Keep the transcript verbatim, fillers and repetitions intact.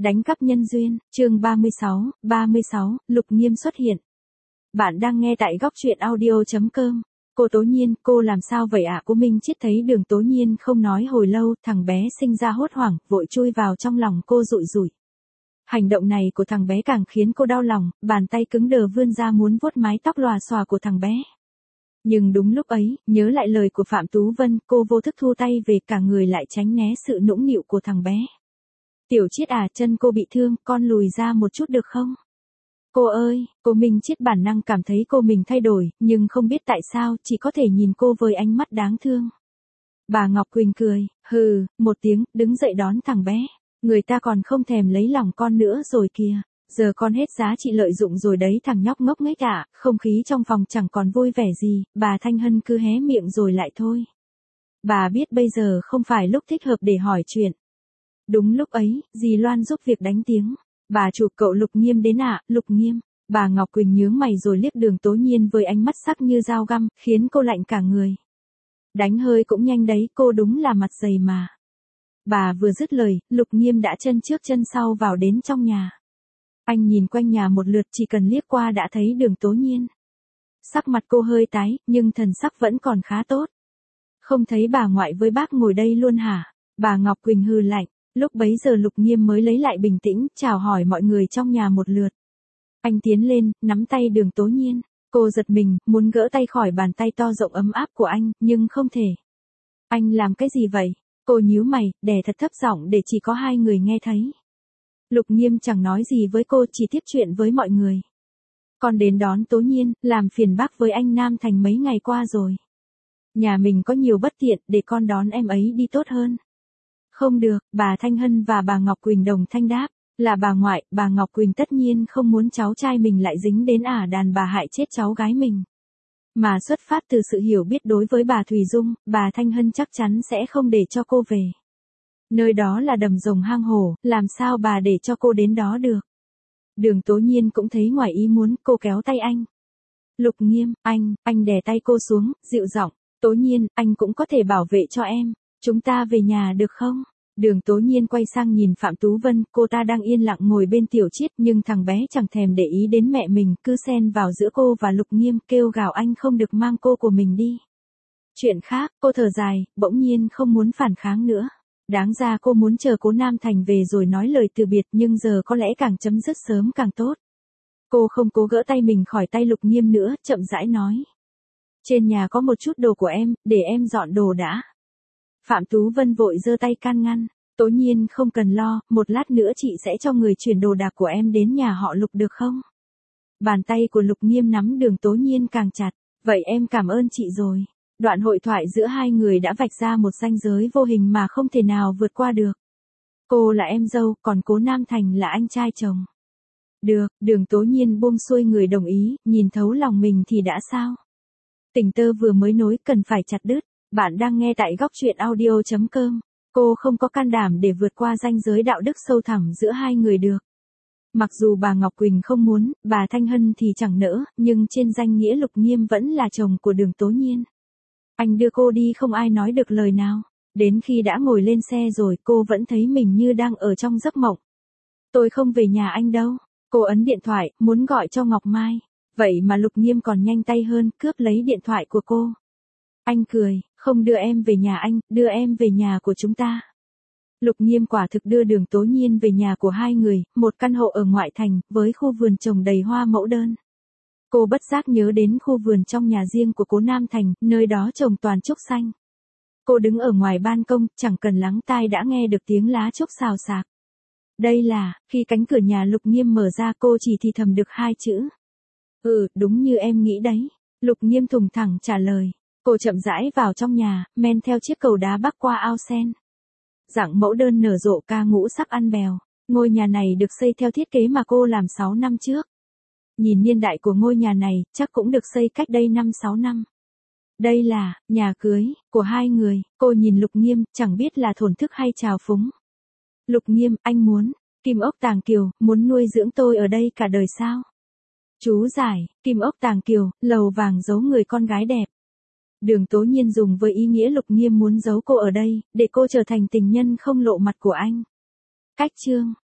Đánh cắp nhân duyên, chương ba mươi sáu, ba mươi sáu, Lục Nghiêm xuất hiện. Bạn đang nghe tại góc truyện audio chấm com. Cô Tố Nhiên, cô làm sao vậy ạ? À? Cô Minh Chiết thấy Đường Tố Nhiên không nói hồi lâu, thằng bé sinh ra hốt hoảng, vội chui vào trong lòng cô rụi rụi. Hành động này của thằng bé càng khiến cô đau lòng, bàn tay cứng đờ vươn ra muốn vuốt mái tóc lòa xòa của thằng bé. Nhưng đúng lúc ấy, nhớ lại lời của Phạm Tú Vân, cô vô thức thu tay về, cả người lại tránh né sự nũng nịu của thằng bé. Tiểu Chiết à, chân cô bị thương, con lùi ra một chút được không? Cô ơi, cô Minh Chiết bản năng cảm thấy cô mình thay đổi, nhưng không biết tại sao, chỉ có thể nhìn cô với ánh mắt đáng thương. Bà Ngọc Quỳnh cười, hừ, một tiếng, đứng dậy đón thằng bé. Người ta còn không thèm lấy lòng con nữa rồi kìa. Giờ con hết giá trị lợi dụng rồi đấy thằng nhóc ngốc nghếch ạ. Không khí trong phòng chẳng còn vui vẻ gì, bà Thanh Hân cứ hé miệng rồi lại thôi. Bà biết bây giờ không phải lúc thích hợp để hỏi chuyện. Đúng lúc ấy, dì Loan giúp việc đánh tiếng. Bà chụp cậu Lục Nghiêm đến ạ, à, Lục Nghiêm. Bà Ngọc Quỳnh nhướng mày rồi liếc Đường Tố Nhiên với ánh mắt sắc như dao găm, khiến cô lạnh cả người. Đánh hơi cũng nhanh đấy, cô đúng là mặt dày mà. Bà vừa dứt lời, Lục Nghiêm đã chân trước chân sau vào đến trong nhà. Anh nhìn quanh nhà một lượt, chỉ cần liếc qua đã thấy Đường Tố Nhiên. Sắc mặt cô hơi tái, nhưng thần sắc vẫn còn khá tốt. Không thấy bà ngoại với bác ngồi đây luôn hả? Bà Ngọc Quỳnh hừ lạnh. Lúc bấy giờ Lục Nghiêm mới lấy lại bình tĩnh, chào hỏi mọi người trong nhà một lượt. Anh tiến lên, nắm tay Đường Tố Nhiên. Cô giật mình, muốn gỡ tay khỏi bàn tay to rộng ấm áp của anh, nhưng không thể. Anh làm cái gì vậy? Cô nhíu mày, đè thật thấp giọng để chỉ có hai người nghe thấy. Lục Nghiêm chẳng nói gì với cô, chỉ tiếp chuyện với mọi người. Con đến đón Tố Nhiên, làm phiền bác với anh Nam Thành mấy ngày qua rồi. Nhà mình có nhiều bất tiện, để con đón em ấy đi tốt hơn. Không được, bà Thanh Hân và bà Ngọc Quỳnh đồng thanh đáp. Là bà ngoại, bà Ngọc Quỳnh tất nhiên không muốn cháu trai mình lại dính đến ả đàn bà hại chết cháu gái mình. Mà xuất phát từ sự hiểu biết đối với bà Thùy Dung, bà Thanh Hân chắc chắn sẽ không để cho cô về. Nơi đó là đầm rồng hang hổ, làm sao bà để cho cô đến đó được. Đường Tố Nhiên cũng thấy ngoài ý muốn, cô kéo tay anh. Lục Nghiêm, anh, anh đè tay cô xuống, dịu giọng. Tố Nhiên, anh cũng có thể bảo vệ cho em. Chúng ta về nhà được không? Đường Tố Nhiên quay sang nhìn Phạm Tú Vân, cô ta đang yên lặng ngồi bên Tiểu Chiết, nhưng thằng bé chẳng thèm để ý đến mẹ mình, cứ xen vào giữa cô và Lục Nghiêm, kêu gào anh không được mang cô của mình đi. Chuyện khác, cô thở dài, bỗng nhiên không muốn phản kháng nữa. Đáng ra cô muốn chờ cố Nam Thành về rồi nói lời từ biệt, nhưng giờ có lẽ càng chấm dứt sớm càng tốt. Cô không cố gỡ tay mình khỏi tay Lục Nghiêm nữa, chậm rãi nói. Trên nhà có một chút đồ của em, để em dọn đồ đã. Phạm Tú Vân vội giơ tay can ngăn. Tố Nhiên không cần lo, một lát nữa chị sẽ cho người chuyển đồ đạc của em đến nhà họ Lục được không? Bàn tay của Lục Nghiêm nắm Đường Tố Nhiên càng chặt. Vậy em cảm ơn chị rồi. Đoạn hội thoại giữa hai người đã vạch ra một ranh giới vô hình mà không thể nào vượt qua được. Cô là em dâu, còn cố Nam Thành là anh trai chồng. Được, Đường Tố Nhiên buông xuôi người đồng ý, nhìn thấu lòng mình thì đã sao? Tình tơ vừa mới nối cần phải chặt đứt. Bạn đang nghe tại góc truyện audio chấm com. Cô không có can đảm để vượt qua ranh giới đạo đức sâu thẳm giữa hai người được. Mặc dù bà Ngọc Quỳnh không muốn, bà Thanh Hân thì chẳng nỡ, nhưng trên danh nghĩa Lục Nghiêm vẫn là chồng của Đường Tố Nhiên. Anh đưa cô đi không ai nói được lời nào. Đến khi đã ngồi lên xe rồi cô vẫn thấy mình như đang ở trong giấc mộng. Tôi không về nhà anh đâu. Cô ấn điện thoại, muốn gọi cho Ngọc Mai. Vậy mà Lục Nghiêm còn nhanh tay hơn, cướp lấy điện thoại của cô. Anh cười, không đưa em về nhà anh, đưa em về nhà của chúng ta. Lục Nghiêm quả thực đưa Đường Tố Nhiên về nhà của hai người, một căn hộ ở ngoại thành, với khu vườn trồng đầy hoa mẫu đơn. Cô bất giác nhớ đến khu vườn trong nhà riêng của cố Nam Thành, nơi đó trồng toàn trúc xanh. Cô đứng ở ngoài ban công, chẳng cần lắng tai đã nghe được tiếng lá trúc xào xạc. Đây là, khi cánh cửa nhà Lục Nghiêm mở ra cô chỉ thì thầm được hai chữ. Ừ, đúng như em nghĩ đấy. Lục Nghiêm thùng thẳng trả lời. Cô chậm rãi vào trong nhà, men theo chiếc cầu đá bắc qua ao sen. Dạng mẫu đơn nở rộ ca ngũ sắc ăn bèo. Ngôi nhà này được xây theo thiết kế mà cô làm sáu năm trước. Nhìn niên đại của ngôi nhà này, chắc cũng được xây cách đây năm sáu năm. Đây là, nhà cưới, của hai người. Cô nhìn Lục Nghiêm, chẳng biết là thổn thức hay trào phúng. Lục Nghiêm, anh muốn, Kim Ốc Tàng Kiều, muốn nuôi dưỡng tôi ở đây cả đời sao? Chú giải, Kim Ốc Tàng Kiều, lầu vàng giấu người con gái đẹp. Đường Tố Nhiên dùng với ý nghĩa Lục Nghiêm muốn giấu cô ở đây, để cô trở thành tình nhân không lộ mặt của anh. Cách chương,